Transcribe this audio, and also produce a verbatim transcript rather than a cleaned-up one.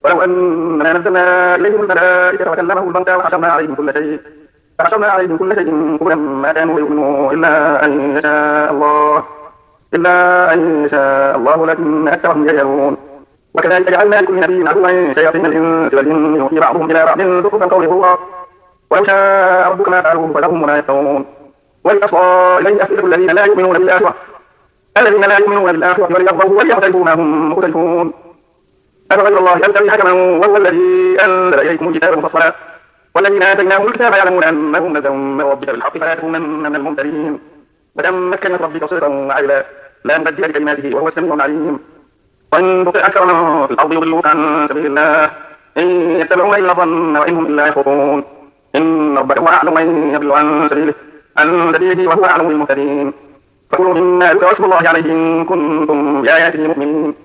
ولو أننا نزلنا إليهم الملائكة وكلمهم الموتى وحشرنا عليهم كل شيء فحشرنا عليهم كل شيء قبلا ما كانوا ليؤمنوا إلا أن يشاء الله إلا أن يشاء الله ولكن أكثرهم يجهلون. وكذلك جعلنا لكل نبي عدوا شياطين الإنس والجن يوحي بعضهم إلى بعض زخرف القول غرورا ولو شاء ربك ما فعلوه فذرهم وما يفترون. ولتصغى إليه أفئدة الذين لا يؤمنون بالآخرة الذين لا يؤمنون بالآخرة وليرضوا وليختلفوا ما هم مختلفون. أفغير الله أبتغي حكما وهو الذي أنزل إليكم الكتاب مفصلا والذين آتيناهم الكتاب يعلمون أنه نزل من ربك بالحق فلا تكونن من الممترين. وتمت كلمة ربك صدقا وعدلا لا مبدل لكلماته وهو السميع العليم. وإن تطع أكثر من في الأرض يضلوك عن سبيل الله إن يتبعون إلا الظن وإن هم إلا يخرصون. إن ربك هو أعلم من يضل عن سبيله عن سبيله وهو أعلم بالمهتدين. فكلوا مما ذكر اسم الله عليه إن كنتم بآياته مؤمنين.